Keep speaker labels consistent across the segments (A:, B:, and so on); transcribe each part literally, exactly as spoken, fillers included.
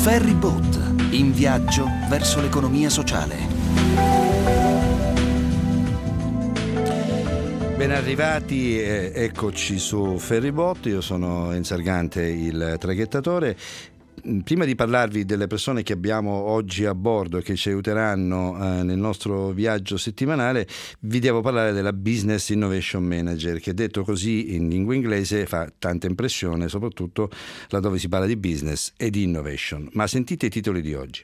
A: Ferryboat, in viaggio verso l'economia sociale.
B: Ben arrivati, eh, eccoci su Ferryboat. Io sono Enzo Argante, il traghettatore. Prima di parlarvi delle persone che abbiamo oggi a bordo e che ci aiuteranno eh, nel nostro viaggio settimanale, vi devo parlare della Business Innovation Manager, che detto così in lingua inglese fa tanta impressione, soprattutto laddove si parla di business e di innovation. Ma sentite i titoli di oggi.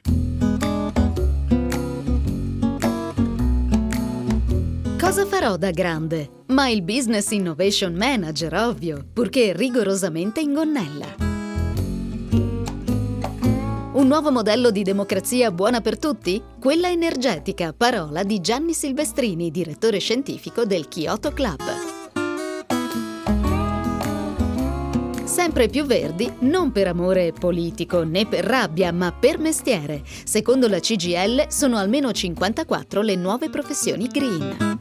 C: Cosa farò da grande? Ma il Business Innovation Manager, ovvio, purché rigorosamente in gonnella. Un nuovo modello di democrazia buona per tutti? Quella energetica, parola di Gianni Silvestrini, direttore scientifico del Kyoto Club. Sempre più verdi, non per amore politico né per rabbia, ma per mestiere. Secondo la C G I L sono almeno cinquantaquattro le nuove professioni green.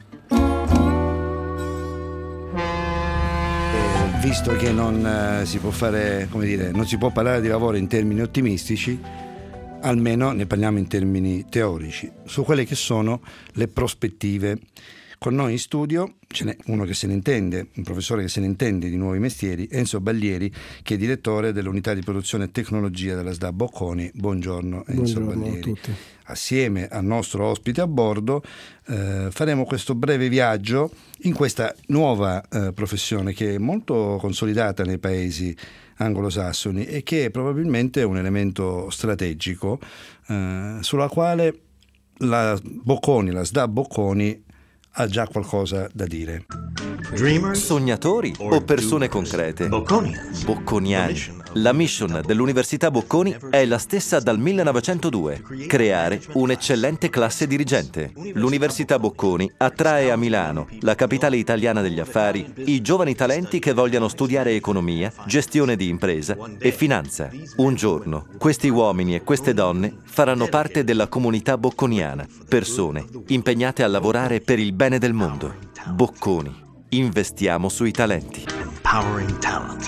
B: Visto che non eh, si può fare, come dire, non si può parlare di lavoro in termini ottimistici, almeno ne parliamo in termini teorici, su quelle che sono le prospettive. Con noi in studio ce n'è uno che se ne intende, un professore che se ne intende di nuovi mestieri, Enzo Baglieri, che è direttore dell'unità di produzione e tecnologia della S D A Bocconi. Buongiorno Enzo
D: Buongiorno
B: Baglieri.
D: a tutti.
B: Assieme al nostro ospite a bordo eh, faremo questo breve viaggio in questa nuova eh, professione che è molto consolidata nei paesi anglosassoni e che è probabilmente un elemento strategico eh, sulla quale la Bocconi, la S D A Bocconi ha già qualcosa da dire.
E: Sognatori o persone concrete? Bocconiani. La mission dell'Università Bocconi è la stessa dal millenovecentodue: creare un'eccellente classe dirigente. L'Università Bocconi attrae a Milano, la capitale italiana degli affari, i giovani talenti che vogliano studiare economia, gestione di impresa e finanza. Un giorno, questi uomini e queste donne faranno parte della comunità bocconiana, persone impegnate a lavorare per il bene del mondo. Bocconi. Investiamo sui talenti.
F: Empowering talent.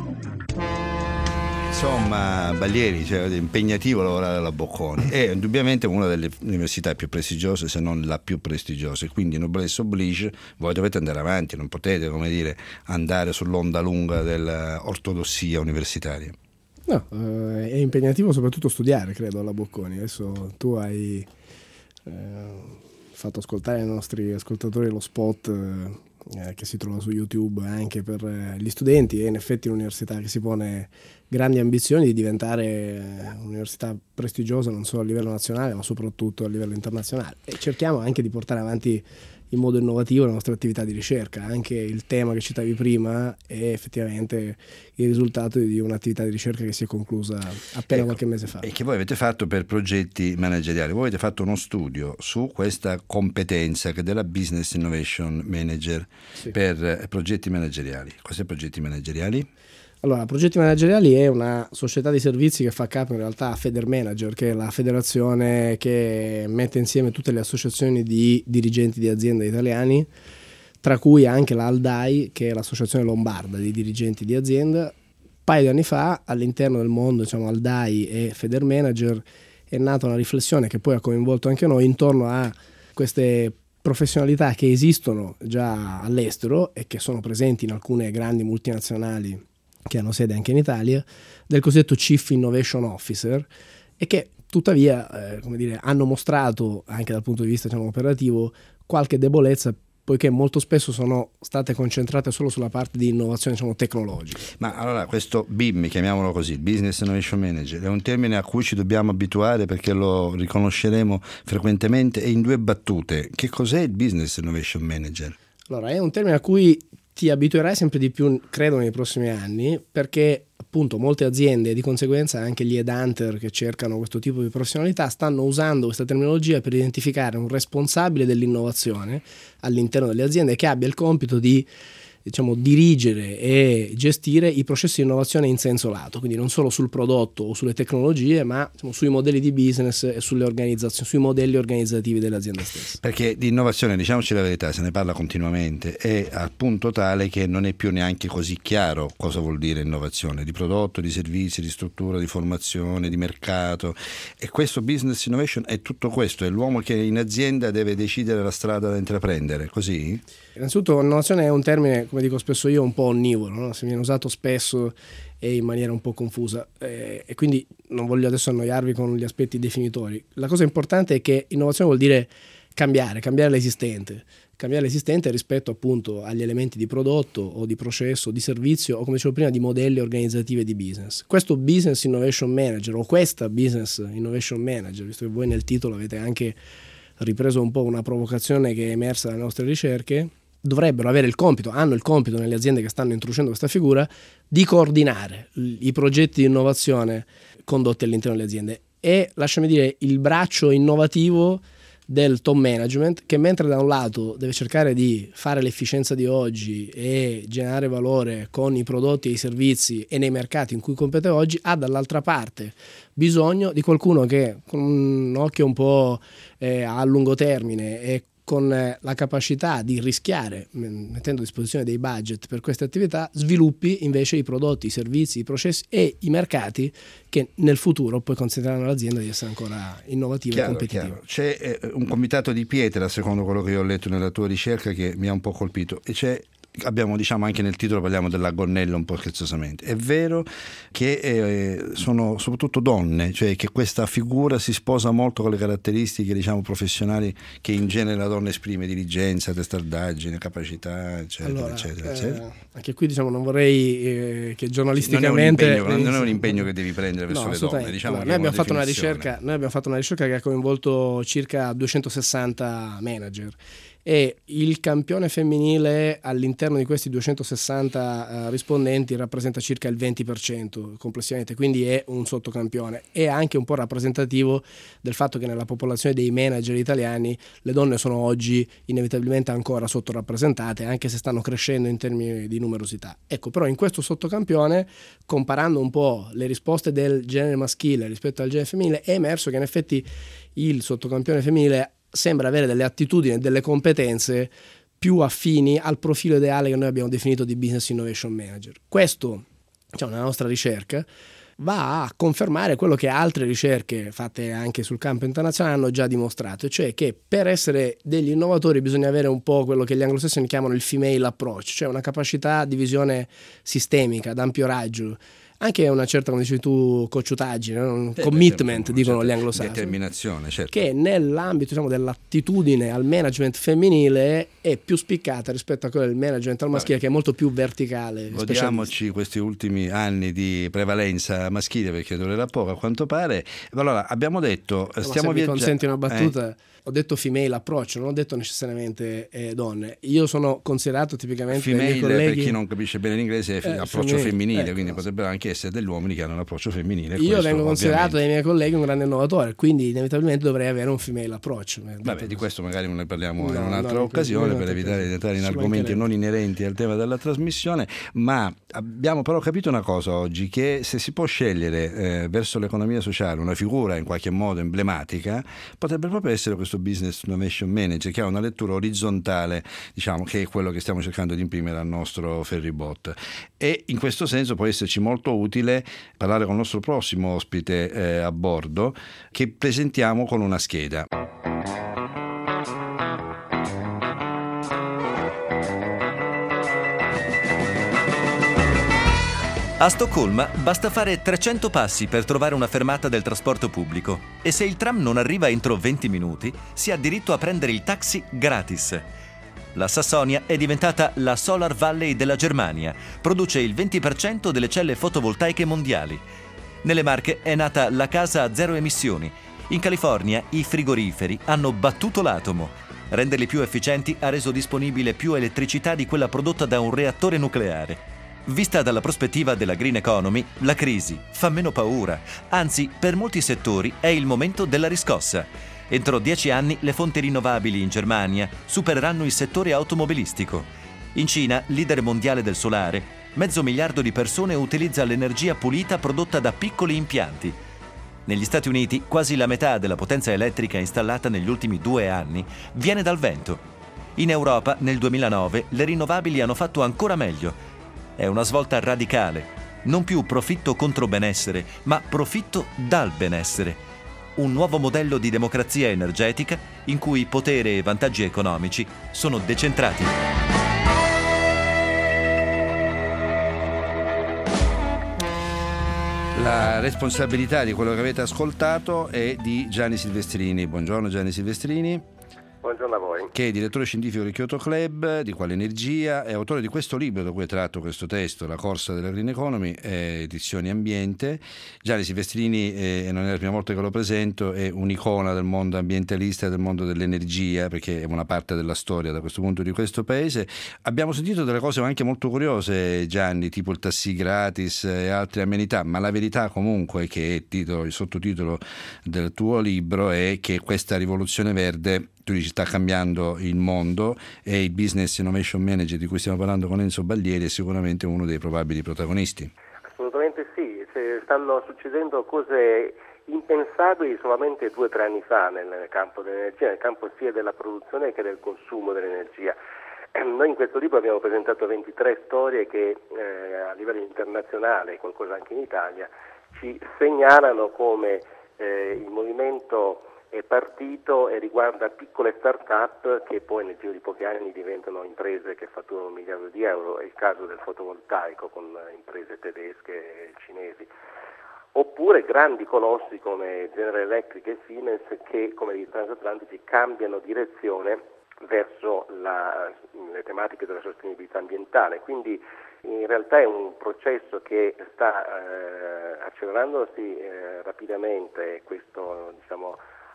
B: Insomma, Baglieri, cioè, è impegnativo lavorare alla Bocconi. È indubbiamente una delle università più prestigiose, se non la più prestigiosa, e quindi noblesse oblige, voi dovete andare avanti, non potete, come dire, andare sull'onda lunga dell'ortodossia universitaria.
D: No, eh, è impegnativo soprattutto studiare, credo, alla Bocconi. Adesso tu hai eh, fatto ascoltare ai nostri ascoltatori lo spot eh, che si trova su YouTube anche per eh, gli studenti. È in effetti un'università che si pone grandi ambizioni di diventare un'università prestigiosa non solo a livello nazionale ma soprattutto a livello internazionale, e cerchiamo anche di portare avanti in modo innovativo la nostra attività di ricerca. Anche il tema che citavi prima è effettivamente il risultato di un'attività di ricerca che si è conclusa appena ecco, qualche mese fa.
B: E che voi avete fatto per progetti manageriali. Voi avete fatto uno studio su questa competenza che è della Business Innovation Manager, sì, per progetti manageriali. Cos'è progetti manageriali?
D: Allora, Progetti Manageriali è una società di servizi che fa capo in realtà a Federmanager, che è la federazione che mette insieme tutte le associazioni di dirigenti di aziende italiani, tra cui anche la ALDAI, che è l'associazione lombarda di dirigenti di azienda. Un paio di anni fa, all'interno del mondo, diciamo, ALDAI e Federmanager, è nata una riflessione che poi ha coinvolto anche noi intorno a queste professionalità che esistono già all'estero e che sono presenti in alcune grandi multinazionali che hanno sede anche in Italia, del cosiddetto Chief Innovation Officer, e che tuttavia eh, come dire, hanno mostrato anche dal punto di vista, diciamo, operativo qualche debolezza, poiché molto spesso sono state concentrate solo sulla parte di innovazione, diciamo, tecnologica.
B: Ma allora questo B I M, chiamiamolo così, Business Innovation Manager, è un termine a cui ci dobbiamo abituare perché lo riconosceremo frequentemente, e in due battute: che cos'è il Business Innovation Manager?
D: Allora, è un termine a cui ti abituerai sempre di più, credo, nei prossimi anni, perché appunto molte aziende e di conseguenza anche gli headhunter che cercano questo tipo di professionalità stanno usando questa terminologia per identificare un responsabile dell'innovazione all'interno delle aziende che abbia il compito di diciamo, dirigere e gestire i processi di innovazione in senso lato, quindi non solo sul prodotto o sulle tecnologie, ma diciamo, sui modelli di business e sulle organizzazioni, sui modelli organizzativi dell'azienda stessa.
B: Perché di innovazione, diciamoci la verità, se ne parla continuamente, è al punto tale che non è più neanche così chiaro cosa vuol dire innovazione, di prodotto, di servizi, di struttura, di formazione, di mercato. E questo business innovation è tutto questo, è l'uomo che in azienda deve decidere la strada da intraprendere, così?
D: Innanzitutto innovazione è un termine, come dico spesso io, un po' onnivoro, no? Se viene usato spesso e in maniera un po' confusa, eh, e quindi non voglio adesso annoiarvi con gli aspetti definitori. La cosa importante è che innovazione vuol dire cambiare, cambiare l'esistente, cambiare l'esistente rispetto appunto agli elementi di prodotto o di processo, di servizio o, come dicevo prima, di modelli organizzativi e di business. Questo Business Innovation Manager o questa Business Innovation Manager, visto che voi nel titolo avete anche ripreso un po' una provocazione che è emersa dalle nostre ricerche, dovrebbero avere il compito, hanno il compito nelle aziende che stanno introducendo questa figura, di coordinare i progetti di innovazione condotti all'interno delle aziende e, lasciami dire, il braccio innovativo del top management, che mentre da un lato deve cercare di fare l'efficienza di oggi e generare valore con i prodotti e i servizi e nei mercati in cui compete oggi, ha dall'altra parte bisogno di qualcuno che con un occhio un po' eh, a lungo termine e con la capacità di rischiare, mettendo a disposizione dei budget per queste attività, sviluppi invece i prodotti, i servizi, i processi e i mercati che nel futuro poi consentiranno all'azienda di essere ancora innovativa chiaro, e competitiva.
B: Chiaro. C'è eh, un comitato di pietra, secondo quello che io ho letto nella tua ricerca, che mi ha un po' colpito, e c'è abbiamo, diciamo, anche nel titolo parliamo della gonnella un po' scherzosamente. È vero che eh, sono soprattutto donne, cioè che questa figura si sposa molto con le caratteristiche, diciamo, professionali che in genere la donna esprime: diligenza, testardaggine, capacità, eccetera, allora, eccetera, eccetera.
D: Eh, anche qui, diciamo, non vorrei eh, che giornalisticamente
B: non è, un impegno, non è un impegno che devi prendere verso
D: no,
B: le donne, diciamo.
D: Allora, noi abbiamo fatto una ricerca, noi abbiamo fatto una ricerca che ha coinvolto circa duecentosessanta manager. E il campione femminile all'interno di questi duecentosessanta uh, rispondenti rappresenta circa il venti per cento complessivamente, quindi è un sottocampione. È anche un po' rappresentativo del fatto che nella popolazione dei manager italiani le donne sono oggi inevitabilmente ancora sottorappresentate, anche se stanno crescendo in termini di numerosità. Ecco, però in questo sottocampione, comparando un po' le risposte del genere maschile rispetto al genere femminile, è emerso che in effetti il sottocampione femminile sembra avere delle attitudini e delle competenze più affini al profilo ideale che noi abbiamo definito di Business Innovation Manager. Questo, diciamo, nella nostra ricerca va a confermare quello che altre ricerche fatte anche sul campo internazionale hanno già dimostrato, cioè che per essere degli innovatori bisogna avere un po' quello che gli anglosassoni chiamano il female approach, cioè una capacità di visione sistemica, d'ampio raggio, anche una certa, come dicevi tu, cocciutaggine, un eh, commitment, esempio, dicono gli anglosassoni.
B: Determinazione, certo.
D: Che nell'ambito, diciamo, dell'attitudine al management femminile è più spiccata rispetto a quella del management al maschile, Vabbè. che è molto più verticale.
B: Godiamoci questi ultimi anni di prevalenza maschile, perché durerà poco a quanto pare. Allora, abbiamo detto,
D: no,
B: stiamo
D: viaggiando. Mi consenti una battuta?
B: Eh.
D: Ho detto female approach, non ho detto necessariamente eh, donne. Io sono considerato tipicamente
B: female,
D: dai miei colleghi,
B: per chi non capisce bene l'inglese, è eh, approccio femminile, femminile ecco, quindi potrebbero anche essere degli uomini che hanno un approccio femminile.
D: Io
B: questo,
D: vengo considerato
B: ovviamente.
D: dai miei colleghi un grande innovatore, quindi inevitabilmente dovrei avere un female approach.
B: Vabbè, di questo magari ne parliamo
D: no,
B: in un'altra
D: no,
B: occasione, per evitare di entrare in argomenti non inerenti al tema della trasmissione, ma abbiamo però capito una cosa oggi, che se si può scegliere eh, verso l'economia sociale una figura in qualche modo emblematica, potrebbe proprio essere questo Business Innovation Manager, che ha una lettura orizzontale, diciamo, che è quello che stiamo cercando di imprimere al nostro Ferribot, e in questo senso può esserci molto utile parlare con il nostro prossimo ospite eh, a bordo, che presentiamo con una scheda.
E: A Stoccolma basta fare trecento passi per trovare una fermata del trasporto pubblico e se il tram non arriva entro venti minuti si ha diritto a prendere il taxi gratis. La Sassonia è diventata la Solar Valley della Germania, produce il venti per cento delle celle fotovoltaiche mondiali. Nelle Marche è nata la casa a zero emissioni. In California i frigoriferi hanno battuto l'atomo. Renderli più efficienti ha reso disponibile più elettricità di quella prodotta da un reattore nucleare. Vista dalla prospettiva della green economy, la crisi fa meno paura, anzi per molti settori è il momento della riscossa. Entro dieci anni le fonti rinnovabili in Germania supereranno il settore automobilistico. In Cina, leader mondiale del solare, mezzo miliardo di persone utilizza l'energia pulita prodotta da piccoli impianti. Negli Stati Uniti, quasi la metà della potenza elettrica installata negli ultimi due anni viene dal vento. In Europa, nel duemilanove, le rinnovabili hanno fatto ancora meglio. È una svolta radicale. Non più profitto contro benessere, ma profitto dal benessere. Un nuovo modello di democrazia energetica in cui potere e vantaggi economici sono decentrati.
B: La responsabilità di quello che avete ascoltato è di Gianni Silvestrini. Buongiorno Gianni Silvestrini.
G: Buongiorno a voi.
B: Che è direttore scientifico del Kyoto Club, di Quale Energia, è autore di questo libro da cui è tratto questo testo, La corsa della Green Economy, edizioni Ambiente. Gianni Silvestrini, eh, e non è la prima volta che lo presento, è un'icona del mondo ambientalista e del mondo dell'energia, perché è una parte della storia da questo punto di questo paese. Abbiamo sentito delle cose anche molto curiose, Gianni, tipo il taxi gratis e altre amenità, ma la verità comunque, che è il, titolo, il sottotitolo del tuo libro, è che questa rivoluzione verde, tu dici, sta cambiando il mondo, e il Business Innovation Manager di cui stiamo parlando con Enzo Baglieri è sicuramente uno dei probabili protagonisti.
G: Assolutamente sì, stanno succedendo cose impensabili solamente due o tre anni fa nel campo dell'energia, nel campo sia della produzione che del consumo dell'energia. Noi in questo libro abbiamo presentato ventitré storie che eh, a livello internazionale, qualcosa anche in Italia, ci segnalano come eh, il movimento è partito e riguarda piccole start-up che poi nel giro di pochi anni diventano imprese che fatturano un miliardo di euro. È il caso del fotovoltaico con imprese tedesche e cinesi. Oppure grandi colossi come General Electric e Siemens che, come i transatlantici, cambiano direzione verso la, le tematiche della sostenibilità ambientale. Quindi in realtà è un processo che sta eh, accelerandosi eh, rapidamente, e questo diciamo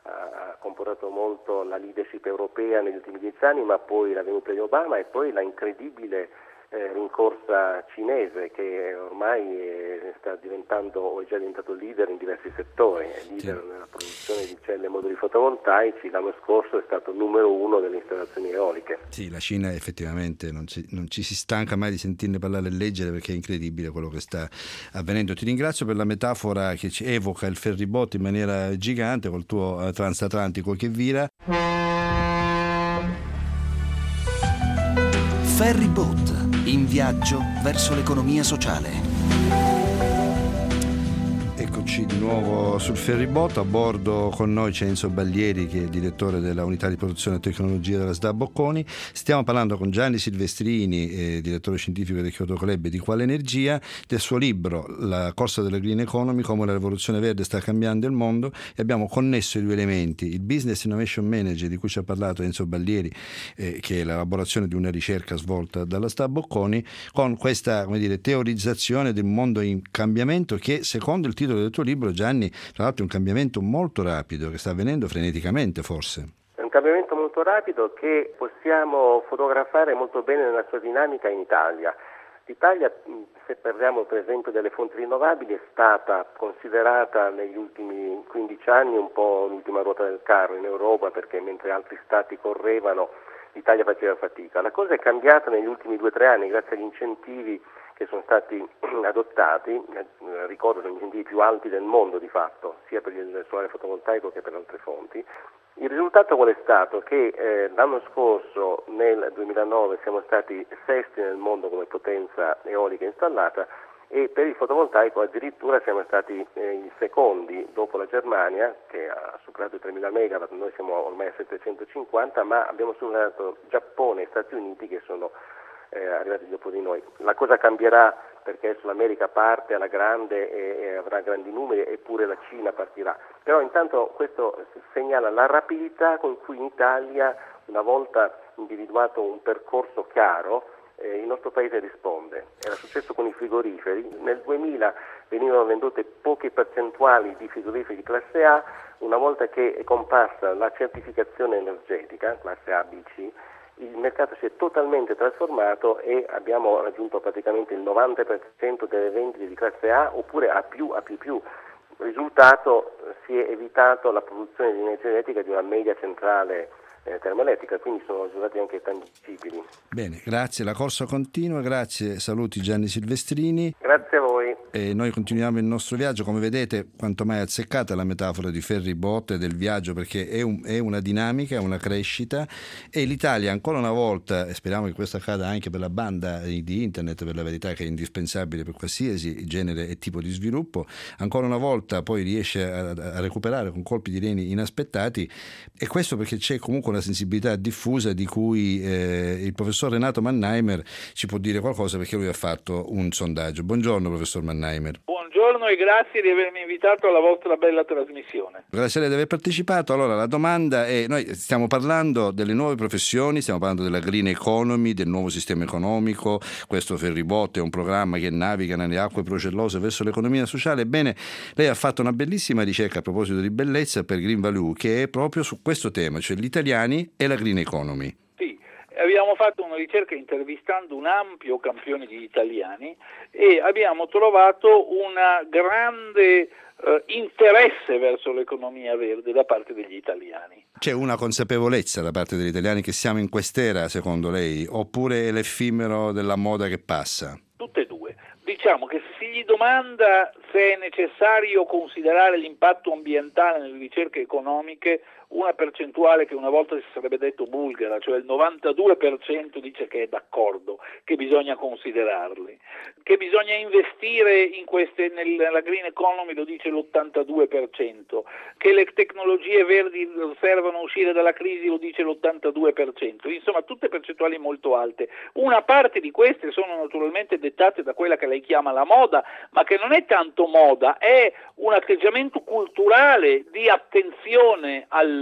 G: ha comportato molto la leadership europea negli ultimi dieci anni, ma poi la venuta di Obama e poi la incredibile eh, rincorsa cinese che ormai eh, sta diventando o è già diventato leader in diversi settori, è leader sì. nella produzione di celle e moduli fotovoltaici. L'anno scorso è stato il numero uno delle installazioni eoliche.
B: Sì, la Cina effettivamente non ci, non ci si stanca mai di sentirne parlare e leggere, perché è incredibile quello che sta avvenendo. Ti ringrazio per la metafora che ci evoca il ferribotto in maniera gigante col tuo transatlantico che vira.
A: Ferryboat, in viaggio verso l'economia sociale.
B: Eccoci di nuovo sul ferribotto. A bordo con noi c'è Enzo Baglieri, che è direttore della unità di produzione e tecnologia della S D A Bocconi. Stiamo parlando con Gianni Silvestrini, eh, direttore scientifico del Kyoto Club, di Quale Energia, del suo libro La corsa della Green Economy, come la rivoluzione verde sta cambiando il mondo, e abbiamo connesso i due elementi: il Business Innovation Manager di cui ci ha parlato Enzo Baglieri, eh, che è l'elaborazione di una ricerca svolta dalla S D A Bocconi, con questa, come dire, teorizzazione del mondo in cambiamento che, secondo il titolo del tuo libro, Gianni, tra l'altro è un cambiamento molto rapido che sta avvenendo freneticamente, forse.
G: È un cambiamento molto rapido che possiamo fotografare molto bene nella sua dinamica in Italia. L'Italia, se parliamo per esempio delle fonti rinnovabili, è stata considerata negli ultimi quindici anni un po' l'ultima ruota del carro in Europa, perché mentre altri stati correvano l'Italia faceva fatica. La cosa è cambiata negli ultimi due o tre anni grazie agli incentivi che sono stati adottati. Eh, ricordo sono gli incentivi più alti del mondo di fatto, sia per il solare fotovoltaico che per altre fonti. Il risultato qual è stato? Che eh, l'anno scorso, nel duemilanove, siamo stati sesti nel mondo come potenza eolica installata, e per il fotovoltaico addirittura siamo stati eh, i secondi dopo la Germania, che ha superato i tremila megawatt. Noi siamo ormai a settecentocinquanta, ma abbiamo superato Giappone e Stati Uniti, che sono eh, arrivati dopo di noi. La cosa cambierà, perché adesso l'America parte alla grande e, e avrà grandi numeri, eppure la Cina partirà. Però intanto questo segnala la rapidità con cui in Italia, una volta individuato un percorso chiaro, Eh, il nostro paese risponde. Era successo con i frigoriferi. Nel duemila venivano vendute poche percentuali di frigoriferi di classe A. Una volta che è comparsa la certificazione energetica, classe A, B, C, il mercato si è totalmente trasformato e abbiamo raggiunto praticamente il novanta per cento delle vendite di classe A oppure A più, A più più. Risultato, si è evitato la produzione di energia elettrica di una media centrale eh, termoelettrica, quindi sono risultati anche tangibili.
B: Bene, grazie, la corsa continua, grazie, saluti Gianni Silvestrini.
G: Grazie a voi.
B: E noi continuiamo il nostro viaggio, come vedete quanto mai azzeccata la metafora di ferryboat del viaggio, perché è, un, è una dinamica, è una crescita, e l'Italia ancora una volta, e speriamo che questo accada anche per la banda di internet, per la verità che è indispensabile per qualsiasi genere e tipo di sviluppo, ancora una volta poi riesce a, a recuperare con colpi di reni inaspettati, e questo perché c'è comunque una sensibilità diffusa di cui eh, il professor Renato Mannheimer ci può dire qualcosa, perché lui ha fatto un sondaggio. Buongiorno professor Mannheimer.
H: Buongiorno e grazie di avermi invitato alla vostra bella trasmissione.
B: Grazie a lei di aver partecipato. Allora la domanda è, noi stiamo parlando delle nuove professioni, stiamo parlando della green economy, del nuovo sistema economico, questo ferryboat è un programma che naviga nelle acque procellose verso l'economia sociale. Ebbene, lei ha fatto una bellissima ricerca a proposito di bellezza per Green Value, che è proprio su questo tema, cioè gli italiani e la green economy.
H: Sì, abbiamo fatto una ricerca intervistando un ampio campione di italiani e abbiamo trovato un grande eh, interesse verso l'economia verde da parte degli italiani.
B: C'è una consapevolezza da parte degli italiani che siamo in quest'era, secondo lei, oppure è l'effimero della moda che passa?
H: Tutte e due. Diciamo che se si gli domanda se è necessario considerare l'impatto ambientale nelle ricerche economiche, una percentuale che una volta si sarebbe detto bulgara, cioè il novantadue per cento dice che è d'accordo, che bisogna considerarli, che bisogna investire in queste, nella green economy lo dice l'ottantadue per cento, che le tecnologie verdi servono a uscire dalla crisi lo dice l'ottantadue per cento, insomma tutte percentuali molto alte. Una parte di queste sono naturalmente dettate da quella che lei chiama la moda, ma che non è tanto moda, è un atteggiamento culturale di attenzione al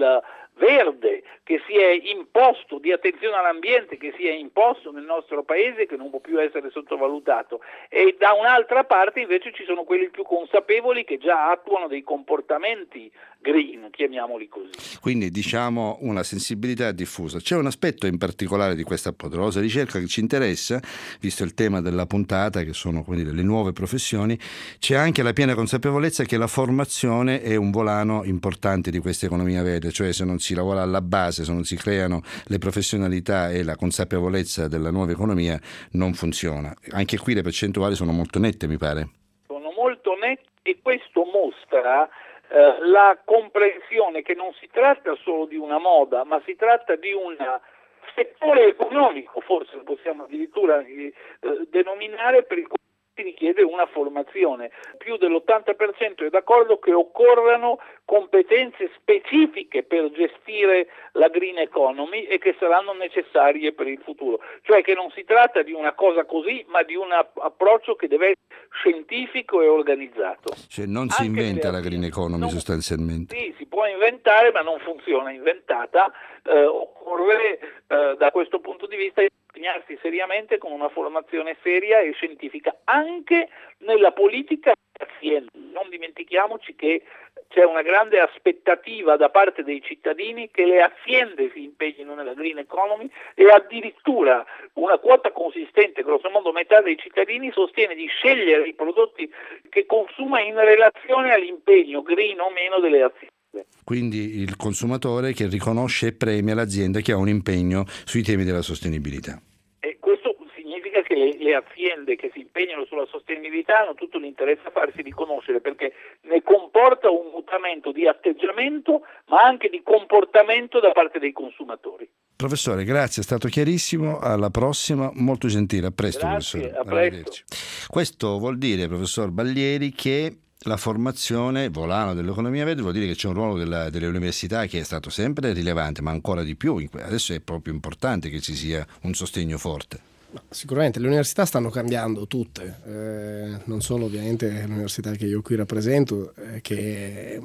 H: verde che si è imposto, di attenzione all'ambiente che si è imposto nel nostro paese, che non può più essere sottovalutato, e da un'altra parte invece ci sono quelli più consapevoli che già attuano dei comportamenti green, chiamiamoli così.
B: Quindi diciamo una sensibilità diffusa. C'è un aspetto in particolare di questa poderosa ricerca che ci interessa, visto il tema della puntata, che sono, come dire, le nuove professioni. C'è anche la piena consapevolezza che la formazione è un volano importante di questa economia verde, cioè se non si lavora alla base, se non si creano le professionalità e la consapevolezza della nuova economia, non funziona. Anche qui le percentuali sono molto nette, mi pare.
H: Sono molto nette e questo mostra eh, la comprensione che non si tratta solo di una moda, ma si tratta di un settore economico, forse lo possiamo addirittura eh, denominare, per il quale si richiede una formazione. Più dell'ottanta per cento è d'accordo che occorrano competenze specifiche per gestire la green economy e che saranno necessarie per il futuro, cioè che non si tratta di una cosa così, ma di un approccio che deve essere scientifico e organizzato.
B: Cioè non si Anche inventa la green economy non, sostanzialmente.
H: Sì, si può inventare, ma non funziona inventata. Eh, occorre eh, da questo punto di vista impegnarsi seriamente con una formazione seria e scientifica anche nella politica azienda. Non dimentichiamoci che c'è una grande aspettativa da parte dei cittadini che le aziende si impegnino nella green economy e addirittura una quota consistente, grosso modo metà dei cittadini, sostiene di scegliere i prodotti che consuma in relazione all'impegno green o meno delle aziende.
B: Quindi il consumatore che riconosce e premia l'azienda che ha un impegno sui temi della sostenibilità.
H: E questo significa che le, le aziende che si impegnano sulla sostenibilità hanno tutto l'interesse a farsi riconoscere, perché ne comporta un mutamento di atteggiamento ma anche di comportamento da parte dei consumatori.
B: Professore, grazie, è stato chiarissimo, alla prossima, molto gentile, a presto.
H: Grazie,
B: professore.
H: A presto.
B: Questo vuol dire, professor Baglieri, che la formazione, volano dell'economia verde, vuol dire che c'è un ruolo della, delle università che è stato sempre rilevante, ma ancora di più. Adesso è proprio importante che ci sia un sostegno forte.
D: Sicuramente le università stanno cambiando tutte, eh, non solo ovviamente l'università che io qui rappresento, eh, che è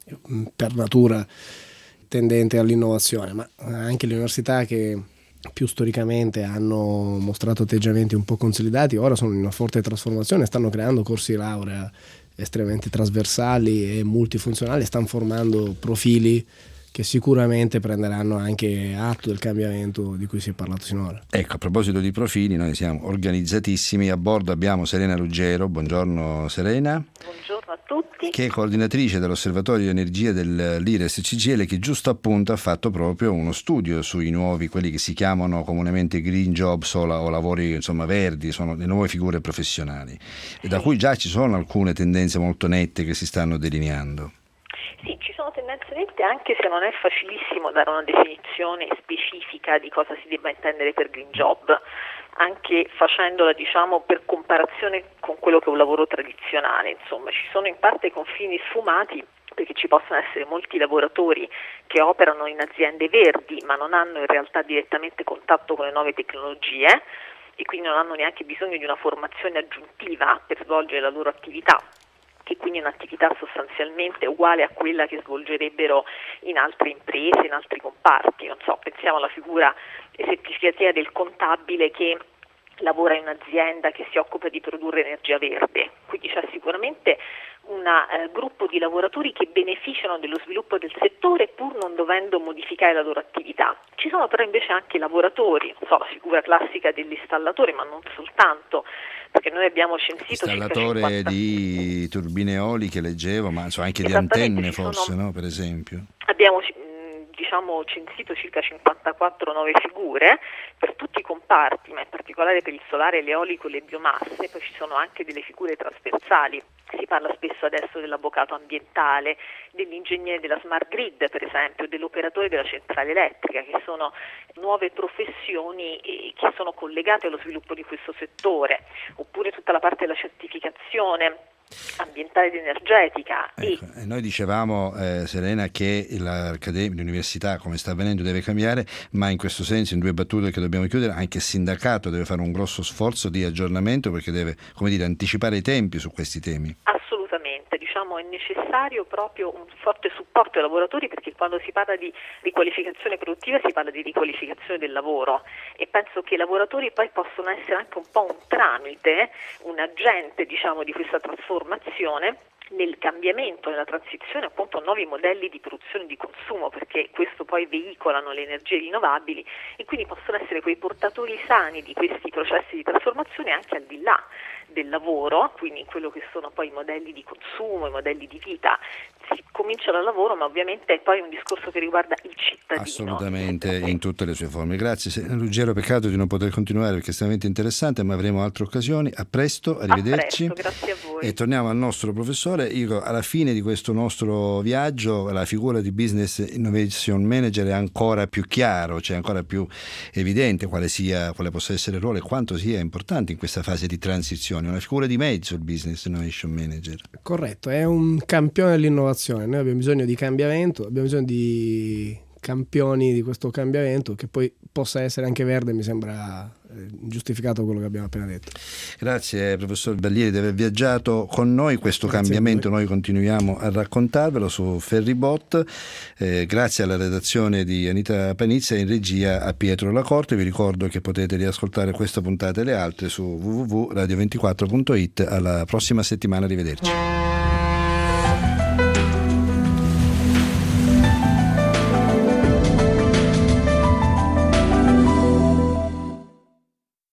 D: per natura tendente all'innovazione, ma anche le università che più storicamente hanno mostrato atteggiamenti un po' consolidati, ora sono in una forte trasformazione, stanno creando corsi di laurea estremamente trasversali e multifunzionali, stanno formando profili che sicuramente prenderanno anche atto del cambiamento di cui si è parlato sinora.
B: Ecco, a proposito di profili, noi siamo organizzatissimi, a bordo abbiamo Serena Ruggero. Buongiorno Serena.
I: Buongiorno a tutti.
B: Che è coordinatrice dell'Osservatorio Energia dell'I R E S C G I L, che giusto appunto ha fatto proprio uno studio sui nuovi, quelli che si chiamano comunemente green jobs o, la, o lavori insomma verdi, sono le nuove figure professionali, e da cui già ci sono alcune tendenze molto nette che si stanno delineando.
I: Sì, ci sono tendenze nette, anche se non è facilissimo dare una definizione specifica di cosa si debba intendere per green job, anche facendola diciamo per comparazione con quello che è un lavoro tradizionale. Insomma, ci sono in parte confini sfumati, perché ci possono essere molti lavoratori che operano in aziende verdi ma non hanno in realtà direttamente contatto con le nuove tecnologie e quindi non hanno neanche bisogno di una formazione aggiuntiva per svolgere la loro attività, che quindi è un'attività sostanzialmente uguale a quella che svolgerebbero in altre imprese, in altri comparti. Non so, pensiamo alla figura esemplificativa del contabile che lavora in un'azienda che si occupa di produrre energia verde, quindi c'è sicuramente un eh, gruppo di lavoratori che beneficiano dello sviluppo del settore pur non dovendo modificare la loro attività. Ci sono però invece anche lavoratori, non so, la figura classica dell'installatore, ma non soltanto, perché noi abbiamo censito
B: installatore
I: cinquanta
B: di turbine eoliche, leggevo, ma insomma, anche di antenne forse,
I: sono,
B: no? Per esempio.
I: Abbiamo diciamo censito circa cinquantaquattro nuove figure per tutti i comparti, ma in particolare per il solare, l'eolico e le biomasse. Poi ci sono anche delle figure trasversali. Si parla spesso adesso dell'avvocato ambientale, dell'ingegnere della smart grid, per esempio, dell'operatore della centrale elettrica, che sono nuove professioni che sono collegate allo sviluppo di questo settore, oppure tutta la parte della certificazione ambientale ed energetica.
B: Ecco, e noi dicevamo eh, Serena che l'accademia, l'università come sta avvenendo deve cambiare, ma in questo senso, in due battute che dobbiamo chiudere, anche il sindacato deve fare un grosso sforzo di aggiornamento, perché deve, come dire, anticipare i tempi su questi temi.
I: Assolutamente, diciamo è necessario proprio un forte supporto ai lavoratori, perché quando si parla di riqualificazione produttiva si parla di riqualificazione del lavoro, e penso che i lavoratori poi possono essere anche un po' un tramite, un agente diciamo di questa trasformazione nel cambiamento, nella transizione appunto a nuovi modelli di produzione e di consumo, perché questo poi veicolano le energie rinnovabili e quindi possono essere quei portatori sani di questi processi di trasformazione anche al di là del lavoro, quindi in quello che sono poi i modelli di consumo, i modelli di vita. Si comincia dal lavoro, ma ovviamente è poi un discorso che riguarda il cittadino.
B: Assolutamente, in tutte le sue forme. Grazie Ruggero, peccato di non poter continuare perché è estremamente interessante, ma avremo altre occasioni. A presto, arrivederci.
I: A presto, grazie a voi.
B: E torniamo al nostro professore. Io, alla fine di questo nostro viaggio, la figura di Business Innovation Manager è ancora più chiaro, cioè ancora più evidente quale sia, quale possa essere il ruolo e quanto sia importante in questa fase di transizione. Una figura di mezzo il Business Innovation Manager.
D: Corretto, è un campione dell'innovazione. Noi abbiamo bisogno di cambiamento, abbiamo bisogno di campioni di questo cambiamento, che poi possa essere anche verde. Mi sembra giustificato quello che abbiamo appena detto.
B: Grazie professor Ballieri di aver viaggiato con noi. Questo grazie cambiamento noi continuiamo a raccontarvelo su Ferribot, eh, grazie alla redazione di Anita Panizza e in regia a Pietro Lacorte. Vi ricordo che potete riascoltare questa puntata e le altre su w w w punto radio ventiquattro punto it. Alla prossima settimana, arrivederci.